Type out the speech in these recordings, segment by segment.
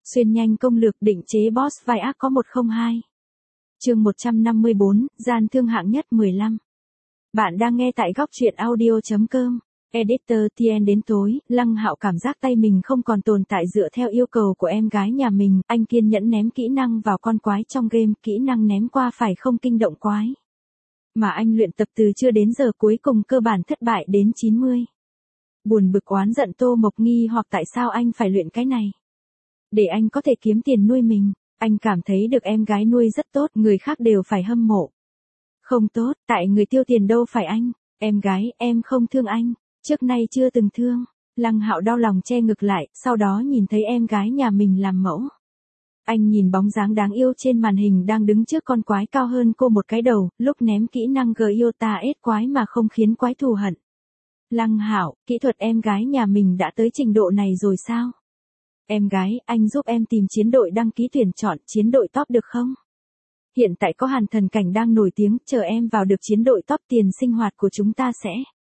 Xuyên nhanh công lược định chế boss vai ác có 102. Chương 154, gian thương hạng nhất 15. Bạn đang nghe tại góc truyện audio.com. Editor TN. Đến tối, Lăng Hạo cảm giác tay mình không còn tồn tại dựa theo yêu cầu của em gái nhà mình, anh kiên nhẫn ném kỹ năng vào con quái trong game, kỹ năng ném qua phải không kinh động quái. Mà anh luyện tập từ chưa đến giờ cuối cùng cơ bản thất bại đến 90. Buồn bực oán giận Tô Mộc nghi hoặc tại sao anh phải luyện cái này. Để anh có thể kiếm tiền nuôi mình, anh cảm thấy được em gái nuôi rất tốt, người khác đều phải hâm mộ. Không tốt, tại người tiêu tiền đâu phải anh, em gái, em không thương anh, trước nay chưa từng thương. Lăng Hạo đau lòng che ngực lại, sau đó nhìn thấy em gái nhà mình làm mẫu. Anh nhìn bóng dáng đáng yêu trên màn hình đang đứng trước con quái cao hơn cô một cái đầu, lúc ném kỹ năng Gyota ết quái mà không khiến quái thù hận. Lăng Hạo, kỹ thuật em gái nhà mình đã tới trình độ này rồi sao? Em gái, anh giúp em tìm chiến đội đăng ký tuyển chọn chiến đội top được không? Hiện tại có Hàn Thần Cảnh đang nổi tiếng, chờ em vào được chiến đội top tiền sinh hoạt của chúng ta sẽ.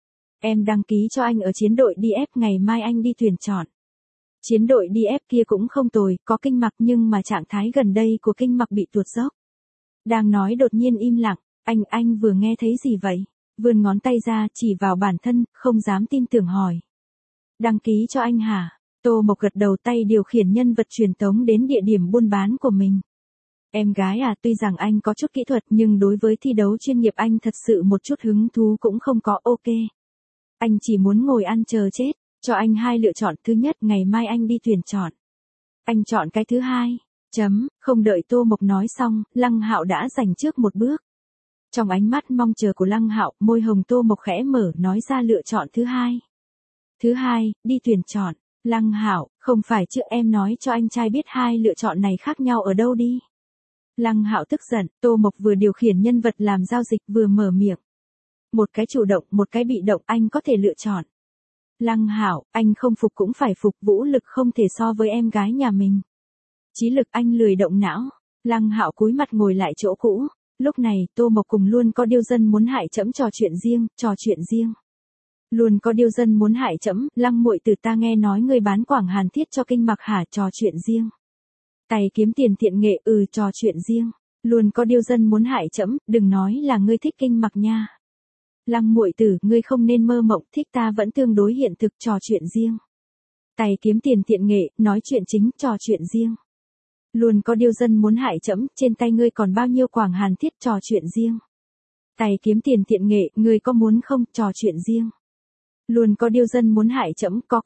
Em đăng ký cho anh ở chiến đội DF, ngày mai anh đi tuyển chọn. Chiến đội DF kia cũng không tồi, có Kinh Mặc nhưng mà trạng thái gần đây của Kinh Mặc bị tuột dốc. Đang nói đột nhiên im lặng, anh vừa nghe thấy gì vậy? Vươn ngón tay ra chỉ vào bản thân, không dám tin tưởng hỏi. Đăng ký cho anh hả? Tô Mộc gật đầu, tay điều khiển nhân vật truyền tống đến địa điểm buôn bán của mình. Em gái à, tuy rằng anh có chút kỹ thuật nhưng đối với thi đấu chuyên nghiệp anh thật sự một chút hứng thú cũng không có. Ok. Anh chỉ muốn ngồi ăn chờ chết, cho anh hai lựa chọn, thứ nhất ngày mai anh đi tuyển chọn. Anh chọn cái thứ hai. Không đợi Tô Mộc nói xong, Lăng Hạo đã giành trước một bước. Trong ánh mắt mong chờ của Lăng Hạo, môi hồng Tô Mộc khẽ mở nói ra lựa chọn thứ hai. Thứ hai, đi tuyển chọn. Lăng Hạo, không phải chứ, em nói cho anh trai biết hai lựa chọn này khác nhau ở đâu đi. Lăng Hạo tức giận, Tô Mộc vừa điều khiển nhân vật làm giao dịch vừa mở miệng. Một cái chủ động, một cái bị động, anh có thể lựa chọn. Lăng Hạo, anh không phục cũng phải phục, vũ lực không thể so với em gái nhà mình. Trí lực anh lười động não. Lăng Hạo cúi mặt ngồi lại chỗ cũ. Lúc này, Tô Mộc cùng Luôn Có Điêu Dân muốn hại trẫm trò chuyện riêng. Luôn Có Điêu Dân muốn hại trẫm, Lăng muội tử ta nghe nói người bán Quảng Hàn Thiết cho Kinh Mặc hả, trò chuyện riêng. Tay kiếm tiền thiện nghệ, trò chuyện riêng. Luôn Có Điêu Dân muốn hại trẫm, đừng nói là ngươi thích Kinh Mặc nha. Lăng muội tử, ngươi không nên mơ mộng, thích ta vẫn tương đối hiện thực, trò chuyện riêng. Tay kiếm tiền thiện nghệ, nói chuyện chính, trò chuyện riêng. Luôn Có Điêu Dân muốn hại trẫm, trên tay ngươi còn bao nhiêu Quảng Hàn Thiết, trò chuyện riêng. Tay kiếm tiền thiện nghệ, ngươi có muốn không, trò chuyện riêng. Luôn Có Điêu Dân muốn hại trẫm, có.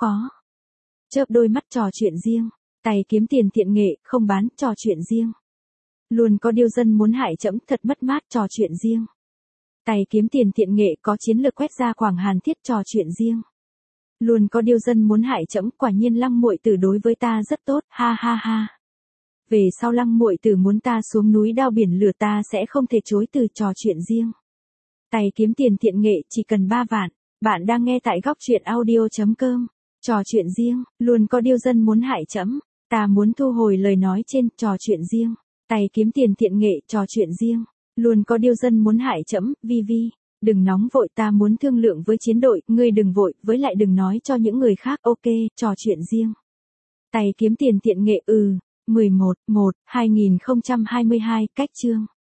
Chớp đôi mắt, trò chuyện riêng. Tay kiếm tiền thiện nghệ, không bán, trò chuyện riêng. Luôn Có Điêu Dân muốn hại trẫm, thật mất mát, trò chuyện riêng. Tay kiếm tiền thiện nghệ, có chiến lược quét ra Quảng Hàn Thiết, trò chuyện riêng. Luôn Có Điêu Dân muốn hại trẫm, quả nhiên Lăng muội tử đối với ta rất tốt, ha ha ha. Về sau Lăng muội tử muốn ta xuống núi đao biển lửa ta sẽ không thể chối từ, trò chuyện riêng. Tay kiếm tiền thiện nghệ, chỉ cần 3 vạn. Bạn đang nghe tại góc truyện audio.com. Trò chuyện riêng, Luôn Có Điêu Dân muốn hại trẫm, ta muốn thu hồi lời nói trên, trò chuyện riêng. Tay kiếm tiền thiện nghệ, trò chuyện riêng. Luôn Có Điêu Dân muốn hại trẫm, vi. Đừng nóng vội, ta muốn thương lượng với chiến đội, ngươi đừng vội, với lại đừng nói cho những người khác, ok, trò chuyện riêng. Tay kiếm tiền thiện nghệ, 11/1/2022, cách chương.